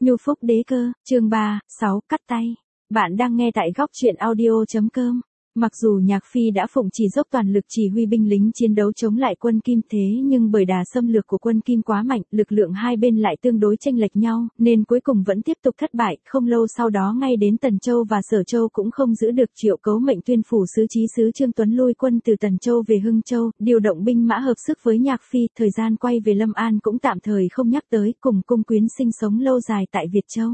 Nhu Phúc Đế Cơ, chương 3, 6, cắt tay. Bạn đang nghe tại góc truyện audio.com. Mặc dù Nhạc Phi đã phụng chỉ dốc toàn lực chỉ huy binh lính chiến đấu chống lại quân Kim thế nhưng bởi đà xâm lược của quân Kim quá mạnh, lực lượng hai bên lại tương đối chênh lệch nhau, nên cuối cùng vẫn tiếp tục thất bại. Không lâu sau đó ngay đến Tần Châu và Sở Châu cũng không giữ được. Triệu Cấu mệnh tuyên phủ sứ chí sứ Trương Tuấn lui quân từ Tần Châu về Hưng Châu, điều động binh mã hợp sức với Nhạc Phi. Thời gian quay về Lâm An cũng tạm thời không nhắc tới, cùng cung quyến sinh sống lâu dài tại Việt Châu.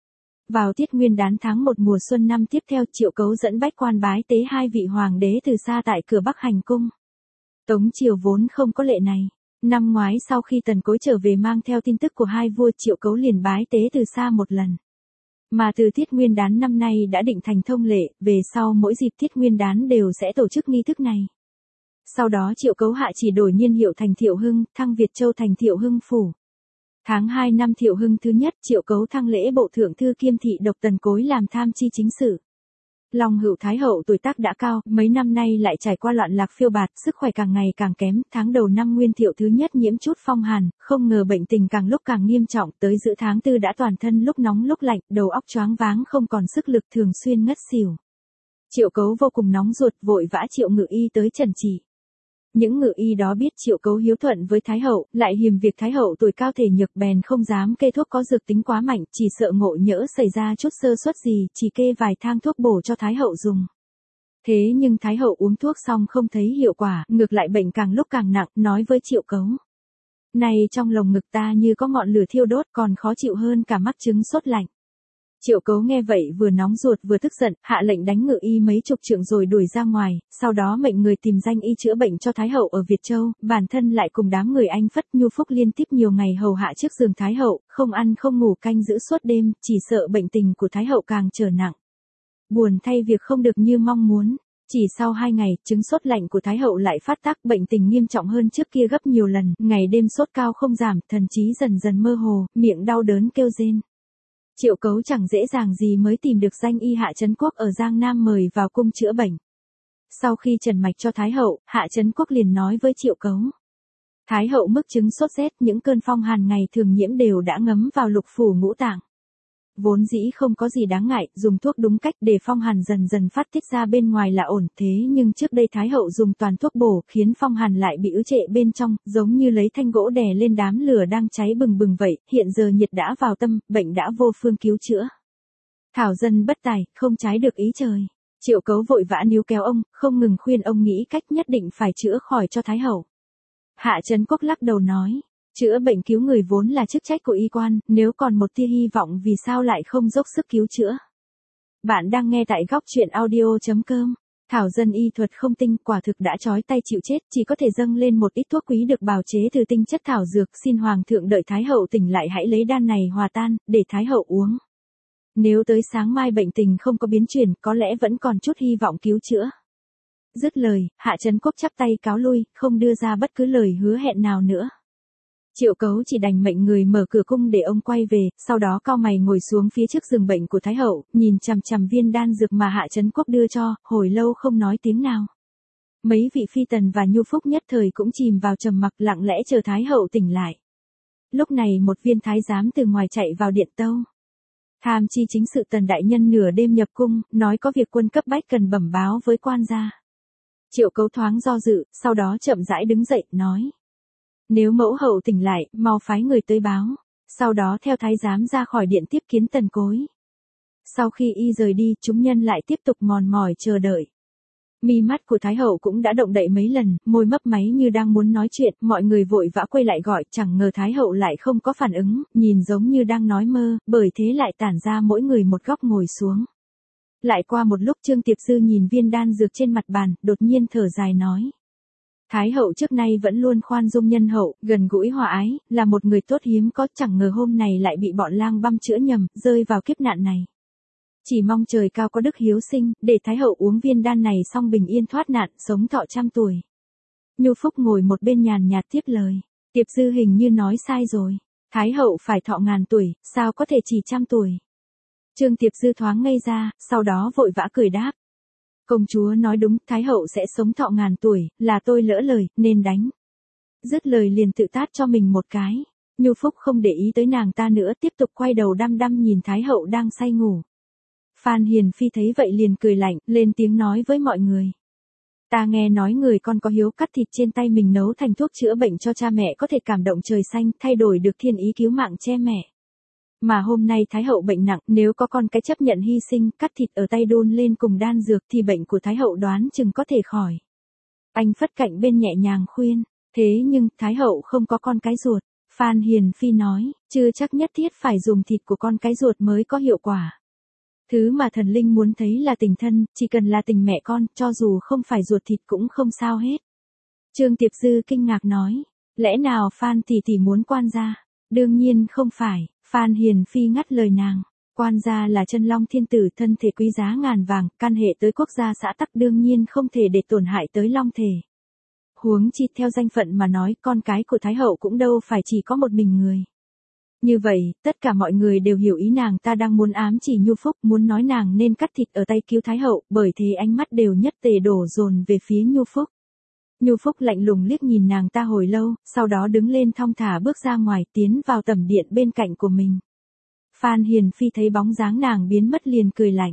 Vào tiết nguyên đán tháng 1 mùa xuân năm tiếp theo, Triệu Cấu dẫn bách quan bái tế hai vị hoàng đế từ xa tại cửa Bắc hành cung. Tống triều vốn không có lệ này. Năm ngoái sau khi Tần Cối trở về mang theo tin tức của hai vua, Triệu Cấu liền bái tế từ xa một lần. Mà từ tiết nguyên đán năm nay đã định thành thông lệ, về sau mỗi dịp tiết nguyên đán đều sẽ tổ chức nghi thức này. Sau đó Triệu Cấu hạ chỉ đổi niên hiệu thành Thiệu Hưng, thăng Việt Châu thành Thiệu Hưng phủ. Tháng 2 năm Thiệu Hưng thứ nhất, Triệu Cấu thăng lễ bộ thượng thư kiêm thị độc Tần Cối làm tham chi chính sự. Long Hữu Thái hậu tuổi tác đã cao, mấy năm nay lại trải qua loạn lạc phiêu bạt, sức khỏe càng ngày càng kém. Tháng đầu năm Nguyên Thiệu thứ nhất nhiễm chút phong hàn, không ngờ bệnh tình càng lúc càng nghiêm trọng, tới giữa tháng 4 đã toàn thân lúc nóng lúc lạnh, đầu óc choáng váng không còn sức lực, thường xuyên ngất xỉu. Triệu Cấu vô cùng nóng ruột, vội vã triệu ngự y tới trần trị. Những ngự y đó biết Triệu Cấu hiếu thuận với Thái hậu, lại hiềm việc Thái hậu tuổi cao thể nhược, bèn không dám kê thuốc có dược tính quá mạnh, chỉ sợ ngộ nhỡ xảy ra chút sơ suất gì, chỉ kê vài thang thuốc bổ cho Thái hậu dùng. Thế nhưng Thái hậu uống thuốc xong không thấy hiệu quả, ngược lại bệnh càng lúc càng nặng, nói với Triệu Cấu: "Này, trong lồng ngực ta như có ngọn lửa thiêu đốt, còn khó chịu hơn cả mắc chứng sốt lạnh." Triệu Cấu nghe vậy vừa nóng ruột vừa tức giận, hạ lệnh đánh ngự y mấy chục trượng rồi đuổi ra ngoài, sau đó mệnh người tìm danh y chữa bệnh cho Thái hậu ở Việt Châu, bản thân lại cùng đám người Anh Phất Nhu Phúc liên tiếp nhiều ngày hầu hạ trước giường Thái hậu, không ăn không ngủ canh giữ suốt đêm, chỉ sợ bệnh tình của Thái hậu càng trở nặng. Buồn thay việc không được như mong muốn. Chỉ sau 2 ngày, chứng sốt lạnh của Thái hậu lại phát tác, bệnh tình nghiêm trọng hơn trước kia gấp nhiều lần, ngày đêm sốt cao không giảm, thần trí dần dần mơ hồ, miệng đau đớn kêu rên. Triệu Cấu chẳng dễ dàng gì mới tìm được danh y Hạ Chấn Quốc ở Giang Nam mời vào cung chữa bệnh. Sau khi trần mạch cho Thái hậu, Hạ Chấn Quốc liền nói với Triệu Cấu: "Thái hậu mức chứng sốt rét, những cơn phong hàn ngày thường nhiễm đều đã ngấm vào lục phủ ngũ tạng. Vốn dĩ không có gì đáng ngại, dùng thuốc đúng cách để phong hàn dần dần phát tiết ra bên ngoài là ổn, thế nhưng trước đây Thái hậu dùng toàn thuốc bổ khiến phong hàn lại bị ứ trệ bên trong, giống như lấy thanh gỗ đè lên đám lửa đang cháy bừng bừng vậy, hiện giờ nhiệt đã vào tâm, bệnh đã vô phương cứu chữa. Thảo dân bất tài, không trái được ý trời." Triệu Cấu vội vã níu kéo ông, không ngừng khuyên ông nghĩ cách nhất định phải chữa khỏi cho Thái hậu. Hạ Chấn Quốc lắc đầu nói: "Chữa bệnh cứu người vốn là chức trách của y quan, nếu còn một tia hy vọng vì sao lại không dốc sức cứu chữa." Bạn đang nghe tại góc truyện audio.com. Thảo dân y thuật không tinh, quả thực đã trói tay chịu chết, chỉ có thể dâng lên một ít thuốc quý được bào chế từ tinh chất thảo dược, xin hoàng thượng đợi Thái hậu tỉnh lại hãy lấy đan này hòa tan, để Thái hậu uống. Nếu tới sáng mai bệnh tình không có biến chuyển, có lẽ vẫn còn chút hy vọng cứu chữa." Dứt lời, Hạ Chấn Quốc chắp tay cáo lui, không đưa ra bất cứ lời hứa hẹn nào nữa. Triệu Cấu chỉ đành mệnh người mở cửa cung để ông quay về, sau đó cau mày ngồi xuống phía trước giường bệnh của Thái hậu, nhìn chằm chằm viên đan dược mà Hạ Chấn Quốc đưa cho, hồi lâu không nói tiếng nào. Mấy vị phi tần và Nhu Phúc nhất thời cũng chìm vào trầm mặc, lặng lẽ chờ Thái hậu tỉnh lại. Lúc này một viên thái giám từ ngoài chạy vào điện tâu. Tham chi chính sự Tần đại nhân nửa đêm nhập cung, nói có việc quân cấp bách cần bẩm báo với quan gia. Triệu Cấu thoáng do dự, sau đó chậm rãi đứng dậy, nói: "Nếu mẫu hậu tỉnh lại, mau phái người tới báo." Sau đó theo thái giám ra khỏi điện tiếp kiến Tần Cối. Sau khi y rời đi, chúng nhân lại tiếp tục mòn mỏi chờ đợi. Mi mắt của Thái hậu cũng đã động đậy mấy lần, môi mấp máy như đang muốn nói chuyện, mọi người vội vã quay lại gọi, chẳng ngờ Thái hậu lại không có phản ứng, nhìn giống như đang nói mơ, bởi thế lại tản ra mỗi người một góc ngồi xuống. Lại qua một lúc Trương Tiệp Dư nhìn viên đan dược trên mặt bàn, đột nhiên thở dài nói: "Thái hậu trước nay vẫn luôn khoan dung nhân hậu, gần gũi hòa ái, là một người tốt hiếm có, chẳng ngờ hôm nay lại bị bọn lang băm chữa nhầm, rơi vào kiếp nạn này. Chỉ mong trời cao có đức hiếu sinh, để Thái hậu uống viên đan này xong bình yên thoát nạn, sống thọ 100 tuổi. Nhu Phúc ngồi một bên nhàn nhạt tiếp lời: "Tiệp Dư hình như nói sai rồi. Thái hậu phải thọ 1000 tuổi, sao có thể chỉ 100 tuổi. Trương Tiệp Dư thoáng ngây ra, sau đó vội vã cười đáp: "Công chúa nói đúng, Thái hậu sẽ sống thọ 1000 tuổi, là tôi lỡ lời, nên đánh." Dứt lời liền tự tát cho mình một cái. Nhu Phúc không để ý tới nàng ta nữa, tiếp tục quay đầu đăm đăm nhìn Thái hậu đang say ngủ. Phan Hiền Phi thấy vậy liền cười lạnh, lên tiếng nói với mọi người. Ta nghe nói người con có hiếu cắt thịt trên tay mình nấu thành thuốc chữa bệnh cho cha mẹ có thể cảm động trời xanh, thay đổi được thiên ý cứu mạng che mẹ. Mà hôm nay Thái hậu bệnh nặng, nếu có con cái chấp nhận hy sinh, cắt thịt ở tay đun lên cùng đan dược thì bệnh của Thái hậu đoán chừng có thể khỏi. Anh phất cạnh bên nhẹ nhàng khuyên, thế nhưng Thái hậu không có con cái ruột. Phan Hiền Phi nói, chưa chắc nhất thiết phải dùng thịt của con cái ruột mới có hiệu quả. Thứ mà thần linh muốn thấy là tình thân, chỉ cần là tình mẹ con, cho dù không phải ruột thịt cũng không sao hết. Trương Tiệp Dư kinh ngạc nói, lẽ nào Phan tỷ tỷ muốn quan gia? Đương nhiên không phải, Phan Hiền Phi ngắt lời nàng. Quan gia là chân long thiên tử, thân thể quý giá ngàn vàng, can hệ tới quốc gia xã tắc, đương nhiên không thể để tổn hại tới long thể. Huống chi theo danh phận mà nói, con cái của Thái hậu cũng đâu phải chỉ có một mình người. Như vậy, tất cả mọi người đều hiểu ý nàng ta đang muốn ám chỉ Nhu Phúc, muốn nói nàng nên cắt thịt ở tay cứu Thái hậu, bởi thế ánh mắt đều nhất tề đổ dồn về phía Nhu Phúc. Nhu Phúc lạnh lùng liếc nhìn nàng ta hồi lâu, sau đó đứng lên thong thả bước ra ngoài, tiến vào tẩm điện bên cạnh của mình. Phan Hiền Phi thấy bóng dáng nàng biến mất liền cười lạnh.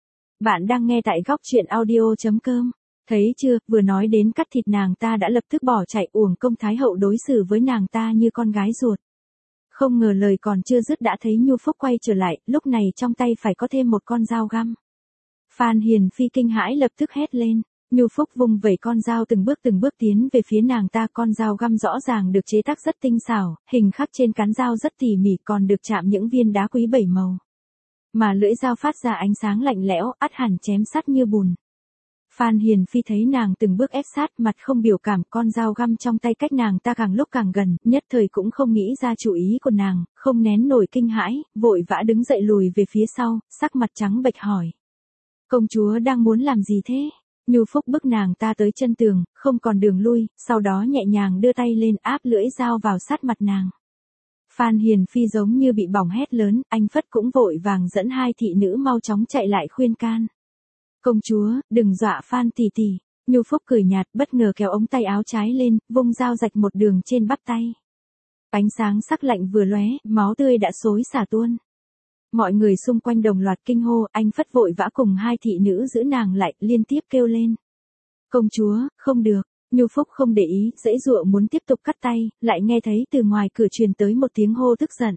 Bạn đang nghe tại góc truyện audio.com. Thấy chưa, vừa nói đến cắt thịt nàng ta đã lập tức bỏ chạy, uổng công Thái hậu đối xử với nàng ta như con gái ruột. Không ngờ lời còn chưa dứt đã thấy Nhu Phúc quay trở lại, lúc này trong tay phải có thêm một con dao găm. Phan Hiền Phi kinh hãi lập tức hét lên. Nhu Phúc vung vẩy con dao từng bước tiến về phía nàng ta, con dao găm rõ ràng được chế tác rất tinh xảo, hình khắc trên cán dao rất tỉ mỉ, còn được chạm những viên đá quý 7 màu. Mà lưỡi dao phát ra ánh sáng lạnh lẽo, ắt hẳn chém sắt như bùn. Phan Hiền Phi thấy nàng từng bước ép sát, mặt không biểu cảm, con dao găm trong tay cách nàng ta càng lúc càng gần, nhất thời cũng không nghĩ ra chủ ý của nàng, không nén nổi kinh hãi, vội vã đứng dậy lùi về phía sau, sắc mặt trắng bệch hỏi. Công chúa đang muốn làm gì thế? Nhu Phúc bức nàng ta tới chân tường, không còn đường lui, sau đó nhẹ nhàng đưa tay lên áp lưỡi dao vào sát mặt nàng. Phan Hiền Phi giống như bị bỏng hét lớn, anh Phất cũng vội vàng dẫn hai thị nữ mau chóng chạy lại khuyên can. Công chúa, đừng dọa Phan tỷ tỷ. Nhu Phúc cười nhạt, bất ngờ kéo ống tay áo trái lên, vung dao rạch một đường trên bắp tay. Ánh sáng sắc lạnh vừa lóe, máu tươi đã xối xả tuôn. Mọi người xung quanh đồng loạt kinh hô, anh Phất vội vã cùng hai thị nữ giữ nàng lại, liên tiếp kêu lên. Công chúa, không được. Nhu Phúc không để ý, giãy giụa muốn tiếp tục cắt tay, lại nghe thấy từ ngoài cửa truyền tới một tiếng hô tức giận.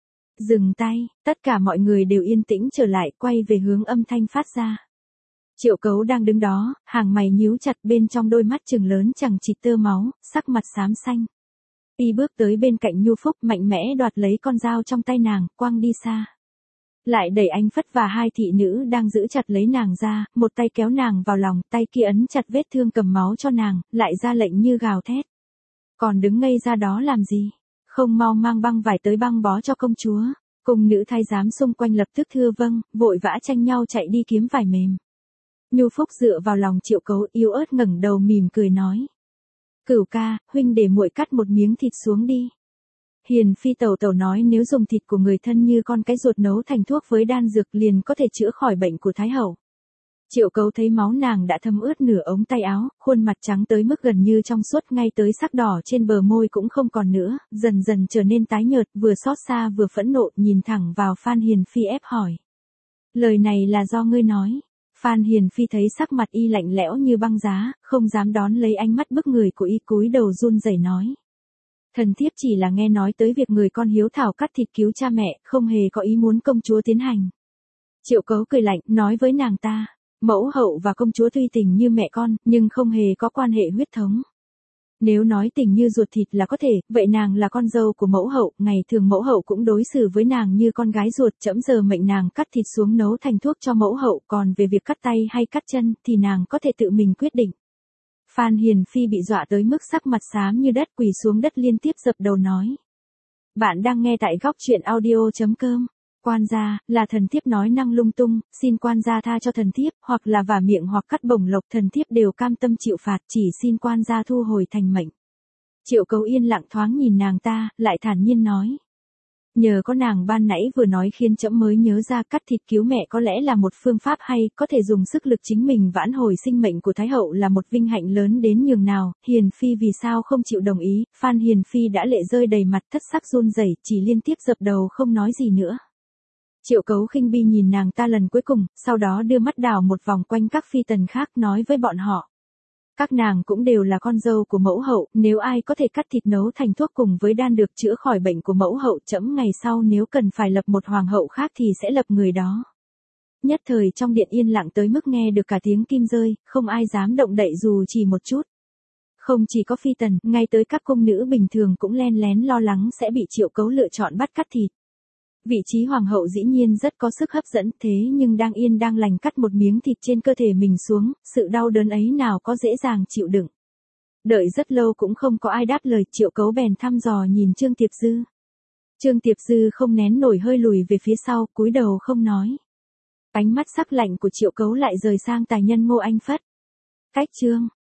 Dừng tay, tất cả mọi người đều yên tĩnh trở lại, quay về hướng âm thanh phát ra. Triệu Cấu đang đứng đó, hàng mày nhíu chặt, bên trong đôi mắt trừng lớn chẳng chịt tơ máu, sắc mặt xám xanh. Y bước tới bên cạnh Nhu Phúc, mạnh mẽ đoạt lấy con dao trong tay nàng, quăng đi xa. Lại đẩy anh Phất và hai thị nữ đang giữ chặt lấy nàng ra, một tay kéo nàng vào lòng, tay kia ấn chặt vết thương cầm máu cho nàng, lại ra lệnh như gào thét. Còn đứng ngây ra đó làm gì? Không mau mang băng vải tới băng bó cho công chúa. Cùng nữ thái giám xung quanh lập tức thưa vâng, vội vã tranh nhau chạy đi kiếm vải mềm. Nhu Phúc dựa vào lòng Triệu Cấu, yếu ớt ngẩng đầu mỉm cười nói. Cửu ca, huynh để muội cắt một miếng thịt xuống đi. Hiền Phi tẩu tẩu nói nếu dùng thịt của người thân như con cái ruột nấu thành thuốc với đan dược liền có thể chữa khỏi bệnh của Thái hậu. Triệu Cấu thấy máu nàng đã thấm ướt nửa ống tay áo, khuôn mặt trắng tới mức gần như trong suốt, ngay tới sắc đỏ trên bờ môi cũng không còn nữa, dần dần trở nên tái nhợt, vừa xót xa vừa phẫn nộ, nhìn thẳng vào Phan Hiền Phi ép hỏi. Lời này là do ngươi nói. Phan Hiền Phi thấy sắc mặt y lạnh lẽo như băng giá, không dám đón lấy ánh mắt bức người của y, cúi đầu run rẩy nói. Thần thiếp chỉ là nghe nói tới việc người con hiếu thảo cắt thịt cứu cha mẹ, không hề có ý muốn công chúa tiến hành. Triệu Cấu cười lạnh, nói với nàng ta, mẫu hậu và công chúa tuy tình như mẹ con, nhưng không hề có quan hệ huyết thống. Nếu nói tình như ruột thịt là có thể, vậy nàng là con dâu của mẫu hậu, ngày thường mẫu hậu cũng đối xử với nàng như con gái ruột, trẫm giờ mệnh nàng cắt thịt xuống nấu thành thuốc cho mẫu hậu, còn về việc cắt tay hay cắt chân, thì nàng có thể tự mình quyết định. Phan Hiền Phi bị dọa tới mức sắc mặt xám như đất, quỳ xuống đất liên tiếp dập đầu nói. Bạn đang nghe tại góc truyện audio.com. Quan gia, là thần thiếp nói năng lung tung, xin quan gia tha cho thần thiếp, hoặc là vả miệng hoặc cắt bổng lộc, thần thiếp đều cam tâm chịu phạt, chỉ xin quan gia thu hồi thành mệnh. Triệu Cấu yên lặng thoáng nhìn nàng ta, lại thản nhiên nói. Nhờ có nàng ban nãy vừa nói khiến trẫm mới nhớ ra cắt thịt cứu mẹ có lẽ là một phương pháp hay, có thể dùng sức lực chính mình vãn hồi sinh mệnh của Thái hậu là một vinh hạnh lớn đến nhường nào. Hiền phi vì sao không chịu đồng ý? Phan Hiền phi đã lệ rơi đầy mặt, thất sắc run rẩy, chỉ liên tiếp dập đầu không nói gì nữa. Triệu Cấu khinh bi nhìn nàng ta lần cuối cùng, sau đó đưa mắt đảo một vòng quanh các phi tần khác, nói với bọn họ. Các nàng cũng đều là con dâu của mẫu hậu, nếu ai có thể cắt thịt nấu thành thuốc cùng với đan được chữa khỏi bệnh của mẫu hậu, trẫm ngày sau nếu cần phải lập một hoàng hậu khác thì sẽ lập người đó. Nhất thời trong điện yên lặng tới mức nghe được cả tiếng kim rơi, không ai dám động đậy dù chỉ một chút. Không chỉ có phi tần, ngay tới các cung nữ bình thường cũng len lén lo lắng sẽ bị Triệu Cấu lựa chọn bắt cắt thịt. Vị trí hoàng hậu dĩ nhiên rất có sức hấp dẫn, thế nhưng đang yên đang lành cắt một miếng thịt trên cơ thể mình xuống, sự đau đớn ấy nào có dễ dàng chịu đựng. Đợi rất lâu cũng không có ai đáp lời, Triệu Cấu bèn thăm dò nhìn Trương Tiệp Dư. Trương Tiệp Dư không nén nổi hơi lùi về phía sau, cúi đầu không nói. Ánh mắt sắc lạnh của Triệu Cấu lại rời sang tài nhân Ngô Anh Phất. Cách chương